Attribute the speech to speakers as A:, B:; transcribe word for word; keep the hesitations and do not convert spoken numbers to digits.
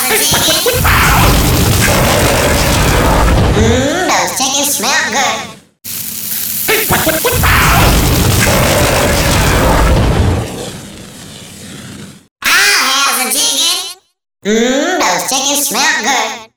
A: Mmm, those chickens smell good. I'll have the chicken. Mmm, those chickens smell good.